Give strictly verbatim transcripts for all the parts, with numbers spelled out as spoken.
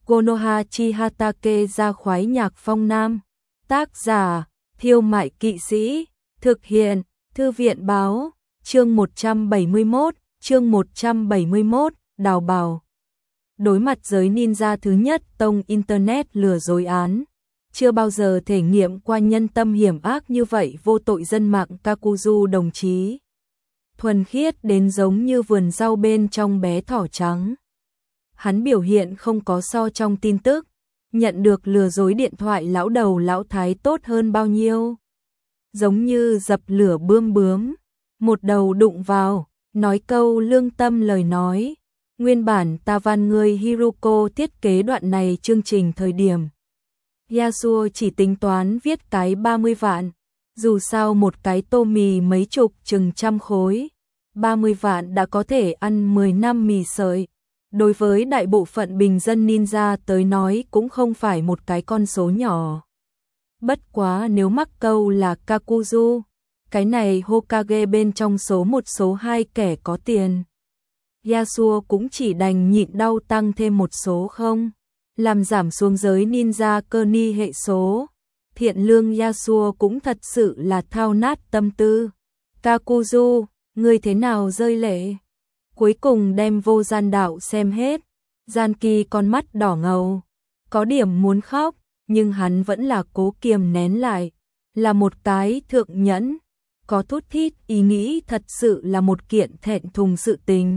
Konoha Chihatake ra khoái nhạc phong nam. Tác giả, Thiêu Mại Kỵ Sĩ. Thực hiện, Thư viện báo. Chương một trăm bảy mươi mốt, chương một trăm bảy mươi mốt, đào bào. Đối mặt giới ninja thứ nhất tông Internet lừa dối án. Chưa bao giờ thể nghiệm qua nhân tâm hiểm ác như vậy vô tội dân mạng Kakuzu đồng chí. Thuần khiết đến giống như vườn rau bên trong bé thỏ trắng. Hắn biểu hiện không có so trong tin tức, nhận được lừa dối điện thoại lão đầu lão thái tốt hơn bao nhiêu. Giống như dập lửa bươm bướm, một đầu đụng vào, nói câu lương tâm lời nói. Nguyên bản ta van người Hiruko thiết kế đoạn này chương trình thời điểm. Yasuo chỉ tính toán viết cái ba mươi vạn, dù sao một cái tô mì mấy chục chừng trăm khối, ba mươi vạn đã có thể ăn mười năm mì sợi. Đối với đại bộ phận bình dân ninja tới nói cũng không phải một cái con số nhỏ. Bất quá nếu mắc câu là Kakuzu, cái này Hokage bên trong số một số hai kẻ có tiền. Yasuo cũng chỉ đành nhịn đau tăng thêm một số không, làm giảm xuống giới ninja cơ ni hệ số. Thiện lương Yasuo cũng thật sự là thao nát tâm tư. Kakuzu, ngươi thế nào rơi lệ? Cuối cùng đem vô gian đạo xem hết. Gian Kỳ con mắt đỏ ngầu, có điểm muốn khóc, nhưng hắn vẫn là cố kiềm nén lại. Là một cái thượng nhẫn, có thút thít ý nghĩ thật sự là một kiện thẹn thùng sự tình.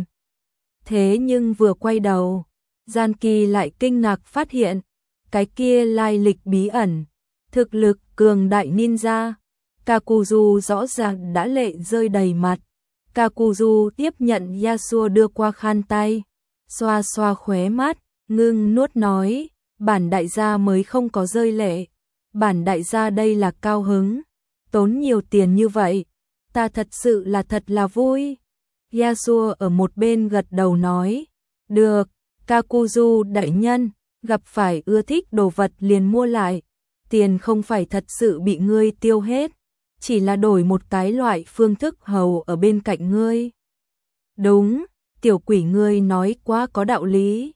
Thế nhưng vừa quay đầu, Gian Kỳ lại kinh ngạc phát hiện, cái kia lai lịch bí ẩn, thực lực cường đại ninja. Kakuzu rõ ràng đã lệ rơi đầy mặt. Kakuzu tiếp nhận Yasuo đưa qua khăn tay, xoa xoa khóe mắt, ngưng nuốt nói, bản đại gia mới không có rơi lệ, bản đại gia đây là cao hứng, tốn nhiều tiền như vậy, ta thật sự là thật là vui. Yasuo ở một bên gật đầu nói, được, Kakuzu đại nhân, gặp phải ưa thích đồ vật liền mua lại, tiền không phải thật sự bị ngươi tiêu hết. Chỉ là đổi một cái loại phương thức hầu ở bên cạnh ngươi. Đúng, tiểu quỷ ngươi nói quá có đạo lý.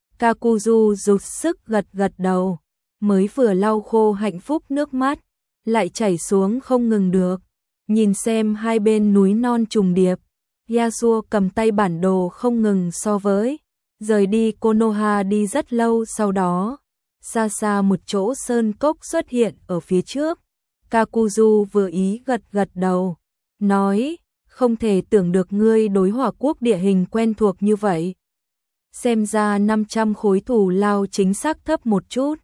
Kakuzu rụt sức gật gật đầu, mới vừa lau khô hạnh phúc nước mắt, lại chảy xuống không ngừng được. Nhìn xem hai bên núi non trùng điệp, Yasuo cầm tay bản đồ không ngừng so với, rời đi Konoha đi rất lâu sau đó. Xa xa một chỗ sơn cốc xuất hiện ở phía trước. Kakuzu vừa ý gật gật đầu, nói, không thể tưởng được ngươi đối Hỏa Quốc địa hình quen thuộc như vậy. Xem ra năm trăm khối thù lao chính xác thấp một chút.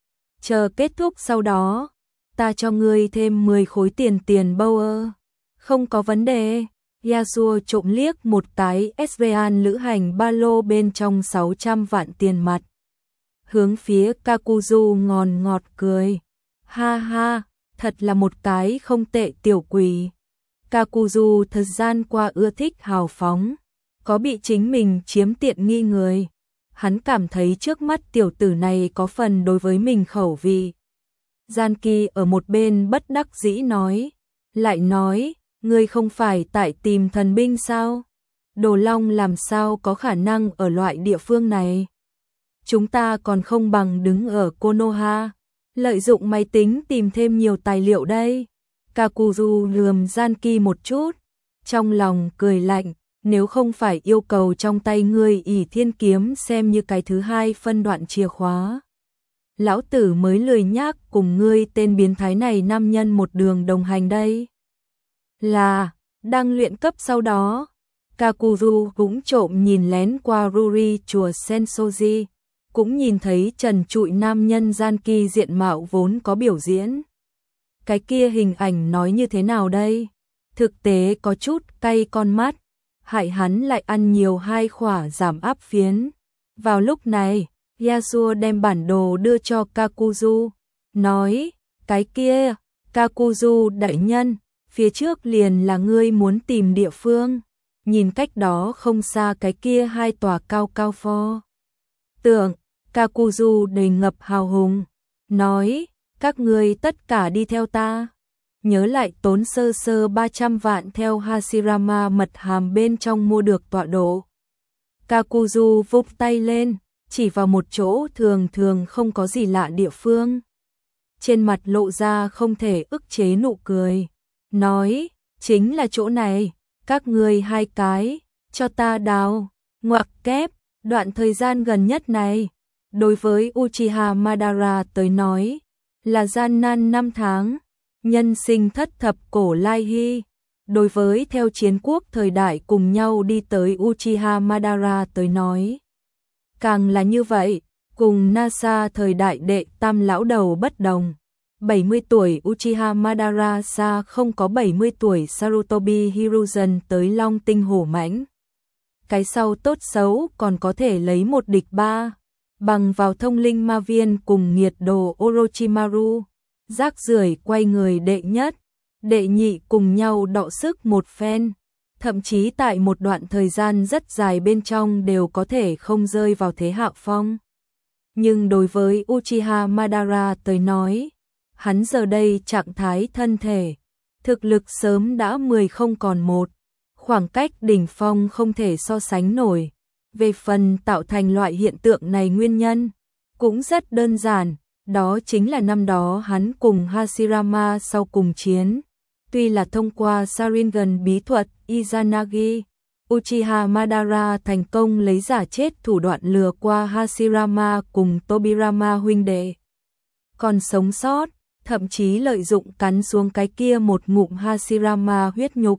Chờ kết thúc sau đó, ta cho ngươi thêm mười khối tiền tiền bâu ơ. Không có vấn đề. Yasuo trộm liếc một cái Esvean lữ hành ba lô bên trong sáu trăm vạn tiền mặt. Hướng phía Kakuzu ngòn ngọt cười. Ha ha. Thật là một cái không tệ tiểu quỷ. Kakuzu thời gian qua ưa thích hào phóng, có bị chính mình chiếm tiện nghi người. Hắn cảm thấy trước mắt tiểu tử này có phần đối với mình khẩu vị. Gian Kỳ ở một bên bất đắc dĩ nói, lại nói, ngươi không phải tại tìm thần binh sao? Đồ Long làm sao có khả năng ở loại địa phương này? Chúng ta còn không bằng đứng ở Konoha. Lợi dụng máy tính tìm thêm nhiều tài liệu đây. Kakuzu lườm Gian Kỳ một chút, trong lòng cười lạnh, nếu không phải yêu cầu trong tay ngươi ỷ thiên kiếm xem như cái thứ hai phân đoạn chìa khóa. Lão tử mới lười nhác cùng ngươi tên biến thái này nam nhân một đường đồng hành đây. Là, đang luyện cấp sau đó, Kakuzu cũng trộm nhìn lén qua Ruri chùa Sensoji. Cũng nhìn thấy trần trụi nam nhân Gian Kỳ diện mạo vốn có biểu diễn. Cái kia hình ảnh nói như thế nào đây? Thực tế có chút cay con mắt, hại hắn lại ăn nhiều hai khỏa giảm áp phiến. Vào lúc này, Yasuo đem bản đồ đưa cho Kakuzu, nói, cái kia, Kakuzu đại nhân, phía trước liền là ngươi muốn tìm địa phương, nhìn cách đó không xa cái kia hai tòa cao cao pho. Tượng, Kakuzu đầy ngập hào hùng, nói, các ngươi tất cả đi theo ta. Nhớ lại tốn sơ sơ ba trăm vạn theo Hashirama mật hàm bên trong mua được tọa độ. Kakuzu vung tay lên, chỉ vào một chỗ thường thường không có gì lạ địa phương. Trên mặt lộ ra không thể ức chế nụ cười, nói, chính là chỗ này, các ngươi hai cái, cho ta đào, ngoặc kép, đoạn thời gian gần nhất này, đối với Uchiha Madara tới nói, là gian nan năm tháng, nhân sinh thất thập cổ lai hy. Đối với theo chiến quốc thời đại cùng nhau đi tới Uchiha Madara tới nói, càng là như vậy, cùng Nasa thời đại đệ tam lão đầu bất đồng. bảy mươi tuổi Uchiha Madara xa không có bảy mươi tuổi Sarutobi Hiruzen tới Long Tinh hổ mãnh. Cái sau tốt xấu còn có thể lấy một địch ba, bằng vào thông linh ma viên cùng nghiệt đồ Orochimaru, rác rưởi quay người đệ nhất, đệ nhị cùng nhau đọ sức một phen, thậm chí tại một đoạn thời gian rất dài bên trong đều có thể không rơi vào thế hạ phong. Nhưng đối với Uchiha Madara tới nói, hắn giờ đây trạng thái thân thể, thực lực sớm đã mười không còn một, khoảng cách đỉnh phong không thể so sánh nổi. Về phần tạo thành loại hiện tượng này nguyên nhân, cũng rất đơn giản, đó chính là năm đó hắn cùng Hashirama sau cùng chiến. Tuy là thông qua Sharingan bí thuật Izanagi, Uchiha Madara thành công lấy giả chết thủ đoạn lừa qua Hashirama cùng Tobirama huynh đệ. Còn sống sót, thậm chí lợi dụng cắn xuống cái kia một ngụm Hashirama huyết nhục.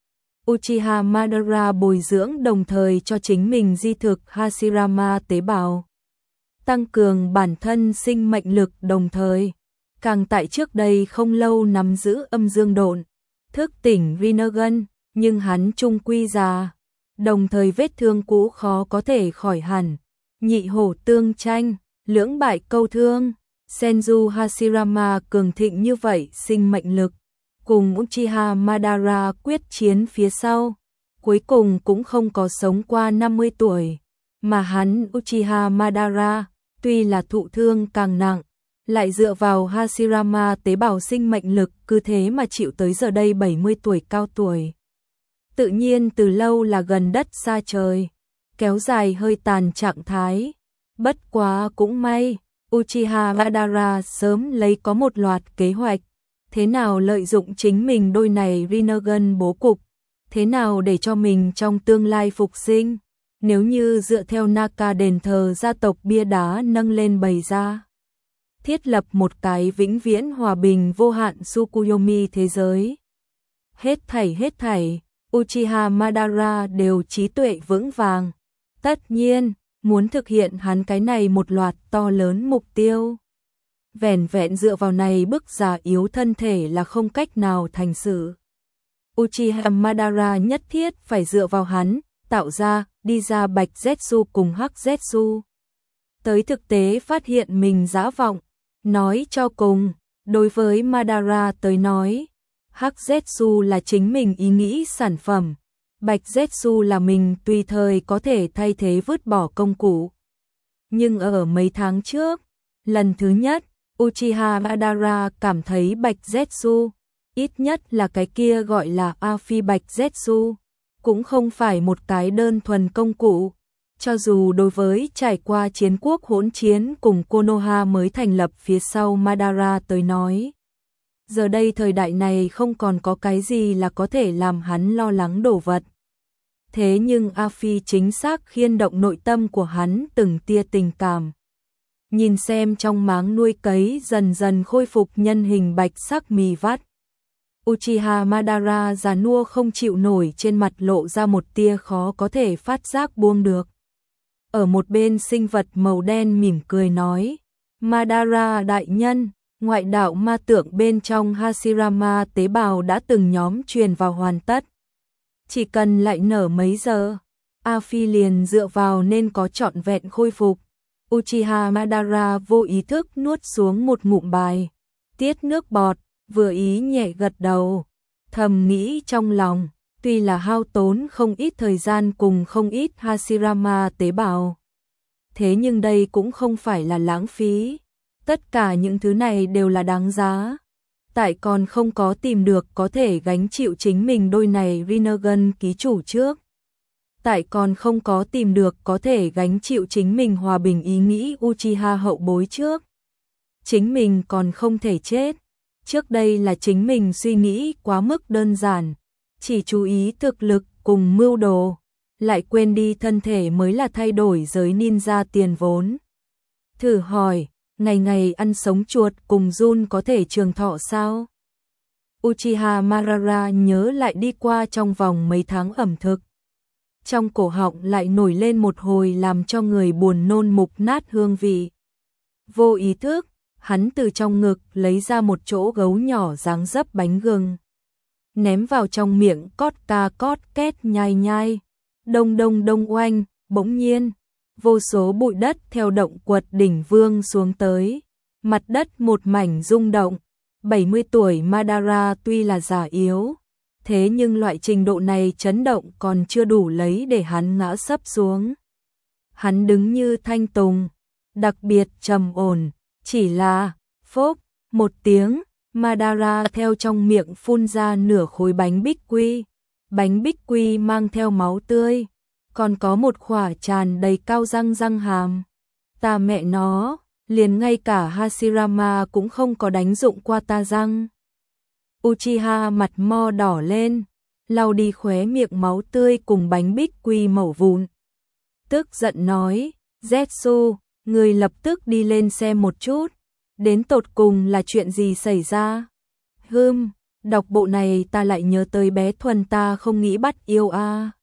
Uchiha Madara bồi dưỡng đồng thời cho chính mình di thực Hashirama tế bào, tăng cường bản thân sinh mệnh lực đồng thời, càng tại trước đây không lâu nắm giữ âm dương độn, thức tỉnh Rinnegan, nhưng hắn trung quy già, đồng thời vết thương cũ khó có thể khỏi hẳn, nhị hổ tương tranh, lưỡng bại câu thương, Senju Hashirama cường thịnh như vậy sinh mệnh lực, cùng Uchiha Madara quyết chiến phía sau, cuối cùng cũng không có sống qua năm mươi tuổi, mà hắn Uchiha Madara, tuy là thụ thương càng nặng, lại dựa vào Hashirama tế bào sinh mệnh lực cứ thế mà chịu tới giờ đây bảy mươi tuổi cao tuổi. Tự nhiên từ lâu là gần đất xa trời, kéo dài hơi tàn trạng thái. Bất quá cũng may, Uchiha Madara sớm lấy có một loạt kế hoạch, thế nào lợi dụng chính mình đôi này Rinnegan bố cục, thế nào để cho mình trong tương lai phục sinh, nếu như dựa theo Naka đền thờ gia tộc bia đá nâng lên bày ra. Thiết lập một cái vĩnh viễn hòa bình vô hạn Tsukuyomi thế giới. Hết thảy hết thảy, Uchiha Madara đều trí tuệ vững vàng. Tất nhiên, muốn thực hiện hắn cái này một loạt to lớn mục tiêu. Vẻn vẹn dựa vào này bức già yếu thân thể là không cách nào thành sự. Uchiha Madara nhất thiết phải dựa vào hắn, tạo ra, đi ra Bạch Zetsu cùng Hắc Zetsu. Tới thực tế phát hiện mình giả vọng, nói cho cùng, đối với Madara tới nói, Hắc Zetsu là chính mình ý nghĩ sản phẩm, Bạch Zetsu là mình tùy thời có thể thay thế vứt bỏ công cụ. Nhưng ở mấy tháng trước, lần thứ nhất, Uchiha Madara cảm thấy Bạch Zetsu, ít nhất là cái kia gọi là A-phi Bạch Zetsu, cũng không phải một cái đơn thuần công cụ. Cho dù đối với trải qua chiến quốc hỗn chiến cùng Konoha mới thành lập phía sau Madara tới nói, giờ đây thời đại này không còn có cái gì là có thể làm hắn lo lắng đổ vật. Thế nhưng A-phi chính xác khiên động nội tâm của hắn từng tia tình cảm. Nhìn xem trong máng nuôi cấy dần dần khôi phục nhân hình bạch sắc mì vắt. Uchiha Madara già nua không chịu nổi, trên mặt lộ ra một tia khó có thể phát giác buông được. Ở một bên sinh vật màu đen mỉm cười nói, Madara đại nhân, ngoại đạo ma tượng bên trong Hashirama tế bào đã từng nhóm truyền vào hoàn tất. Chỉ cần lại nở mấy giờ, A-phi liền dựa vào nên có trọn vẹn khôi phục. Uchiha Madara vô ý thức nuốt xuống một ngụm bài, tiết nước bọt, vừa ý nhẹ gật đầu, thầm nghĩ trong lòng, tuy là hao tốn không ít thời gian cùng không ít Hashirama tế bào. Thế nhưng đây cũng không phải là lãng phí, tất cả những thứ này đều là đáng giá. Tại còn không có tìm được có thể gánh chịu chính mình đôi này Rinnegan ký chủ trước. tại còn không có tìm được có thể gánh chịu chính mình hòa bình ý nghĩ Uchiha hậu bối trước. Chính mình còn không thể chết. Trước đây là chính mình suy nghĩ quá mức đơn giản, chỉ chú ý thực lực cùng mưu đồ, lại quên đi thân thể mới là thay đổi giới ninja tiền vốn. Thử hỏi, ngày ngày ăn sống chuột cùng Jun có thể trường thọ sao? Uchiha Madara nhớ lại đi qua trong vòng mấy tháng ẩm thực. Trong cổ họng lại nổi lên một hồi làm cho người buồn nôn mục nát hương vị. Vô ý thức, hắn từ trong ngực lấy ra một chỗ gấu nhỏ dáng dấp bánh gừng. Ném vào trong miệng cót ca cót két nhai nhai. Đông đông đông oanh, bỗng nhiên. Vô số bụi đất theo động quật đỉnh vương xuống tới. Mặt đất một mảnh rung động. bảy mươi tuổi Madara tuy là già yếu. Thế nhưng loại trình độ này chấn động còn chưa đủ lấy để hắn ngã sấp xuống. Hắn đứng như thanh tùng. Đặc biệt trầm ổn. Chỉ là, phốp, một tiếng, Madara theo trong miệng phun ra nửa khối bánh bích quy. Bánh bích quy mang theo máu tươi, còn có một khỏa tràn đầy cao răng răng hàm. Ta mẹ nó, liền ngay cả Hashirama cũng không có đánh dụng qua ta răng. Uchiha mặt mo đỏ lên, lau đi khóe miệng máu tươi cùng bánh bích quy mẩu vụn. Tức giận nói, Zetsu, người lập tức đi lên xem một chút, đến tột cùng là chuyện gì xảy ra. Hừm, đọc bộ này ta lại nhớ tới bé Thuần ta không nghĩ bắt yêu a. À.